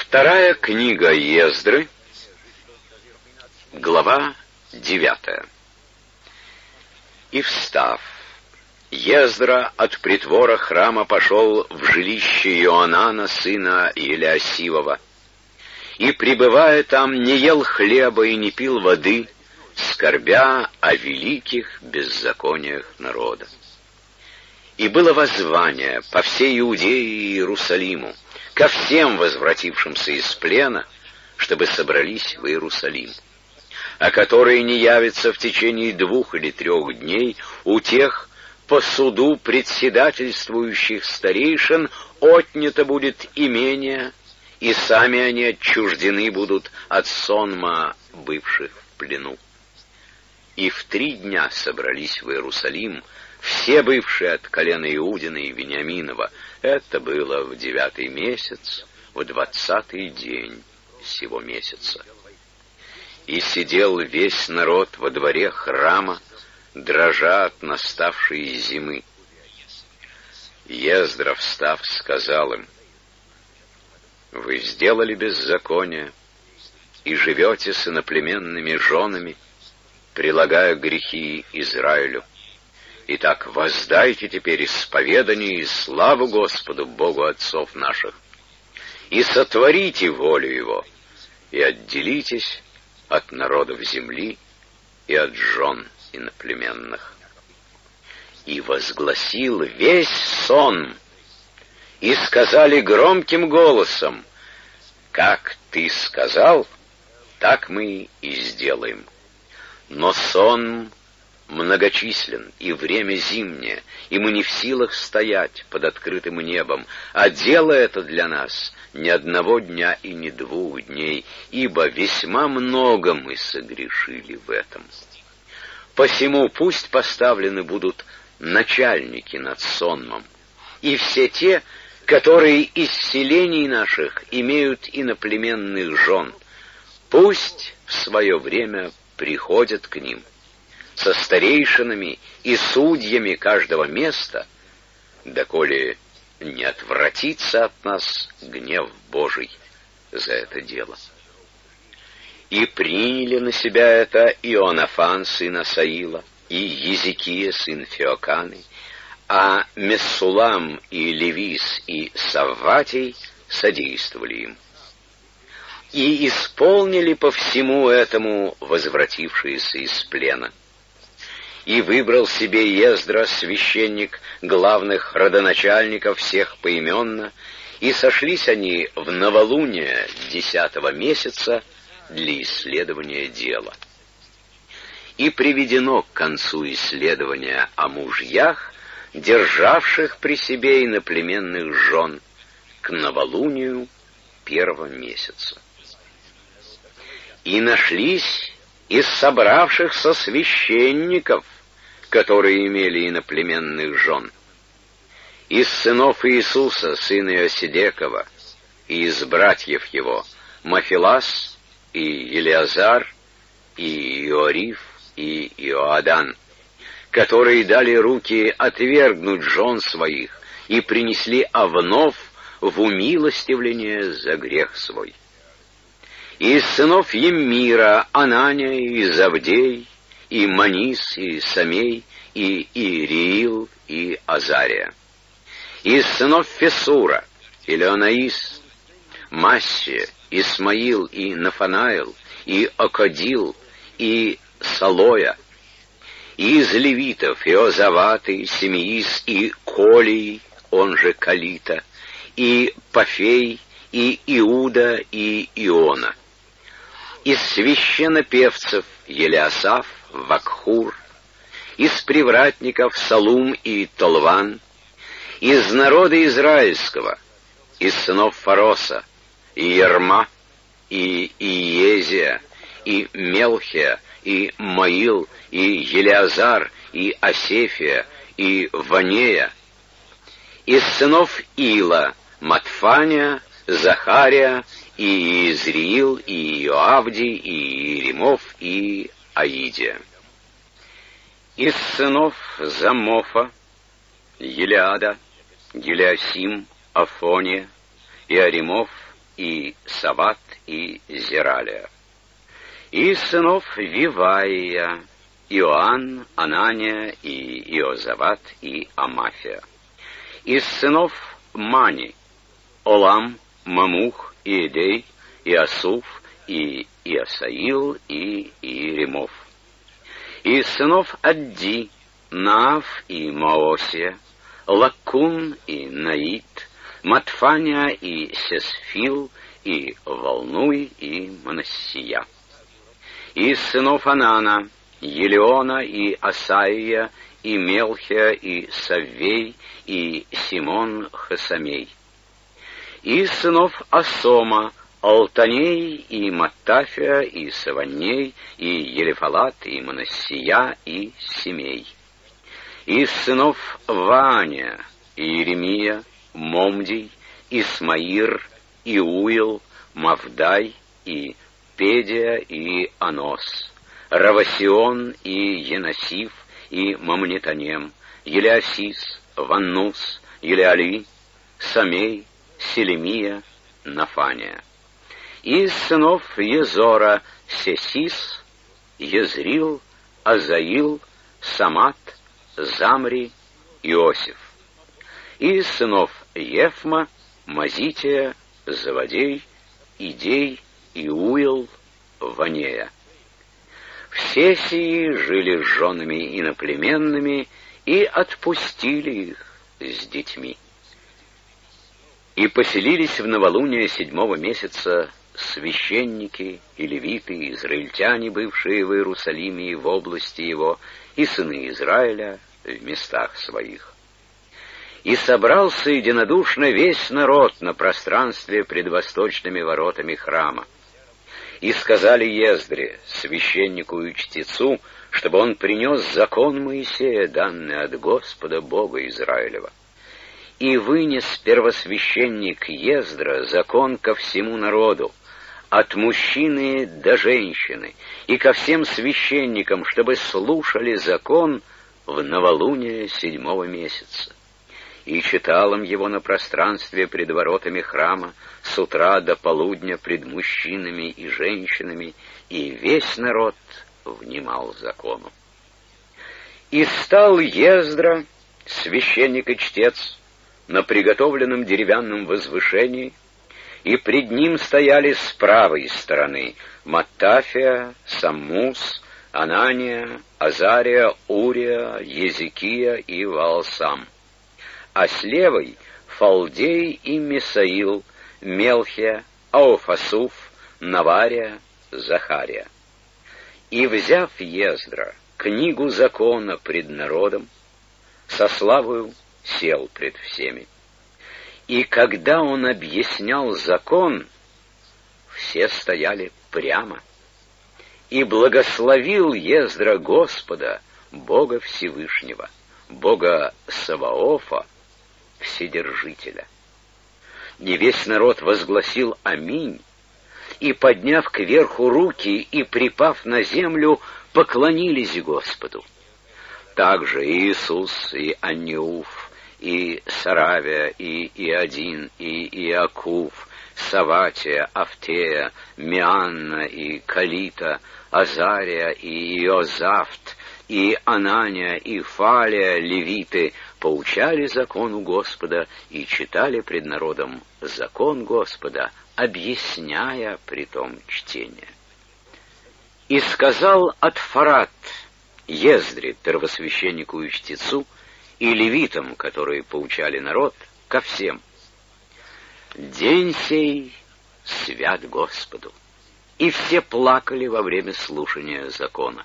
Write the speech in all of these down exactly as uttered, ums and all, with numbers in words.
Вторая книга Ездры, глава девятая. И встав, Ездра от притвора храма пошел в жилище Иоанана, сына Елиасивова, и, пребывая там, не ел хлеба и не пил воды, скорбя о великих беззакониях народа. И было воззвание по всей Иудее и Иерусалиму ко всем возвратившимся из плена, чтобы собрались в Иерусалим, а которые не явятся в течение двух или трех дней, у тех по суду председательствующих старейшин отнято будет имение, и сами они отчуждены будут от сонма бывших в плену. И в три дня собрались в Иерусалим все бывшие от колена Иудина и Вениаминова. Это было в девятый месяц, в двадцатый день сего месяца. И сидел весь народ во дворе храма, дрожа от наставшей зимы. Ездра, встав, сказал им: «Вы сделали беззаконие и живете с иноплеменными женами, прилагая грехи Израилю. Итак, воздайте теперь исповедание и славу Господу, Богу отцов наших, и сотворите волю Его, и отделитесь от народов земли и от жен иноплеменных». И возгласил весь сон, и сказали громким голосом: «Как ты сказал, так мы и сделаем». Но сон многочислен, и время зимнее, и мы не в силах стоять под открытым небом, а дело это для нас ни одного дня и ни двух дней, ибо весьма много мы согрешили в этом. Посему пусть поставлены будут начальники над сонмом, и все те, которые из селений наших имеют иноплеменных жен, пусть в свое время приходят к ним со старейшинами и судьями каждого места, доколе не отвратится от нас гнев Божий за это дело. И приняли на себя это Ионафан, сын Асаила, и Езекия, сын Феоканы, а Мессулам и Левис и Савватий содействовали им. И исполнили по всему этому возвратившиеся из плена. И выбрал себе Ездра, священник, главных родоначальников всех поименно, и сошлись они в новолуние десятого месяца для исследования дела. И приведено к концу исследования о мужьях, державших при себе иноплеменных жен, к новолунию первого месяца. И нашлись из собравшихся священников, которые имели иноплеменных жен, из сынов Иисуса, сына Иосидекова, и из братьев его Мафилас, и Елиазар, и Иориф, и Иоадан, которые дали руки отвергнуть жен своих и принесли овнов в умилостивление за грех свой. И из сынов Еммира Анания и Завдей, и Манис, и Самей, и Ириил, и Азария. И из сынов Фесура Илеонаис, Массия, Исмаил, и Нафанаил, и Окодил, и Салоя. И из левитов Иозават, и Семеис, и Колий, он же Калита, и Пафей, и Иуда, и Иона. Из священнопевцев Елиасаф, Вакхур, из привратников Салум и Толван, из народа израильского, из сынов Фароса, и Ерма, и Иезия, и Мелхия, и Маил, и Елиазар, и Асефия, и Ванея, из сынов Ила, Матфания, Захария, и Изриил, и Иоавдий, и Иеремов, и Аидия. Из сынов Замофа, Елиада, Елиасим, Афония, Иаримов, и Сават, и Зералия. Из сынов Виваия: Иоанн, Анания, и Иозават, и Амафия. Из сынов Мани: Олам, Мамух, Иедей, Иосуф, и Иосаил, и Иеремов. Из сынов Адди: Наав и Маосия, Лаккун и Наит, Матфания и Сесфил, и Волнуй, и Манассия. Из сынов Анана: Елеона и Асаия, и Мелхия, и Саввей, и Симон Хасамей. Из сынов Асома: Алтаней, и Маттафия, и Саванней, и Елефалат, и Манассия, и Семей. Из сынов Вааня: Иеремия, Момдий, Исмаир, Иуил, Мавдай, и Педия, и Анос, Равасион, и Еносиф, и Мамнитанем, Елеосис, Ваннус, Елеали, Самей, Селемия, Нафания. Из сынов Езора: Сесис, Езрил, Азаил, Самат, Замри, Иосиф. Из сынов Ефма: Мазития, Завадей, Идей, Иуил, Ванея. Все сии жили с женами иноплеменными и отпустили их с детьми. И поселились в новолуние седьмого месяца священники и левиты, израильтяне, бывшие в Иерусалиме и в области его, и сыны Израиля в местах своих. И собрался единодушно весь народ на пространстве пред восточными воротами храма. И сказали Ездре, священнику и чтецу, чтобы он принес закон Моисея, данный от Господа Бога Израилева. И вынес первосвященник Ездра закон ко всему народу, от мужчины до женщины, и ко всем священникам, чтобы слушали закон в новолуние седьмого месяца. И читал им его на пространстве пред воротами храма с утра до полудня пред мужчинами и женщинами, и весь народ внимал закону. И стал Ездра, священник и чтец, на приготовленном деревянном возвышении, и пред ним стояли с правой стороны Маттафия, Саммус, Анания, Азария, Урия, Езекия и Ваалсам, а с левой Фалдей и Мисаил, Мелхия, Аофасуф, Навария, Захария. И, взяв Ездра книгу закона пред народом, со славою сел пред всеми. И когда он объяснял закон, все стояли прямо. И благословил Ездра Господа, Бога Всевышнего, Бога Саваофа, Вседержителя. И весь народ возгласил «Аминь», и, подняв кверху руки и припав на землю, поклонились Господу. Также и Иисус, и Анниуф, и Саравия, и Иодин, и Иакув, Саватия, Автея, Мианна, и Калита, Азария, и Иозафт, и Анания, и Фалия, левиты, поучали закону Господа и читали пред народом закон Господа, объясняя при том чтение. И сказал Атфарат Ездре, первосвященнику и чтецу, и левитам, которые поучали народ, ко всем: «День сей свят Господу». И все плакали во время слушания закона.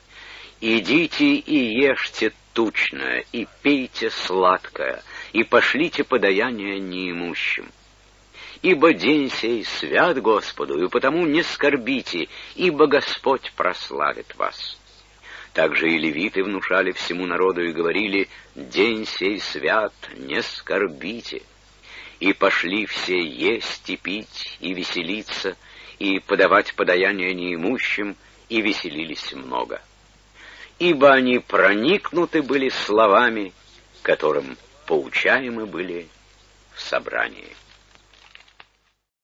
«Идите и ешьте тучное, и пейте сладкое, и пошлите подаяние неимущим. Ибо день сей свят Господу, и потому не скорбите, ибо Господь прославит вас». Также и левиты внушали всему народу и говорили: «День сей свят, не скорбите». И пошли все есть и пить, и веселиться, и подавать подаяние неимущим, и веселились много. Ибо они проникнуты были словами, которым поучаемы были в собрании.